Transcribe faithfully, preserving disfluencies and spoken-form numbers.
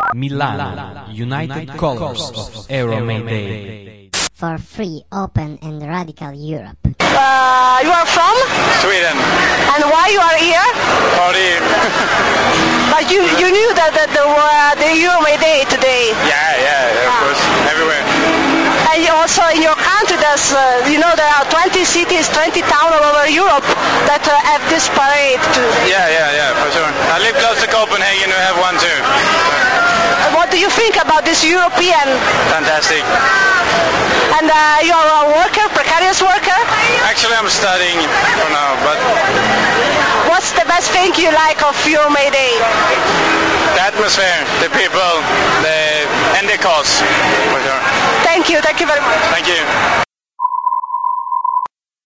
Milan, United Colors of Euromaiday. For free, open and radical Europe. Uh, you are from? Sweden. And why you are here? Party. But you you knew that, that the uh, the Euromaiday today. Yeah, yeah, yeah, of course, everywhere. And you also in your country, there's uh, you know there are twenty cities, twenty towns all over Europe that uh, have this parade too. Yeah, yeah, yeah, for sure. I live close to Copenhagen. We have one too. What do you think about this European? Fantastic. And uh, you're a worker, precarious worker? Actually, I'm studying for now, but... What's the best thing you like of Euromaiday? The atmosphere, the people, the and the cause, for sure. Thank you, thank you very much. Thank you.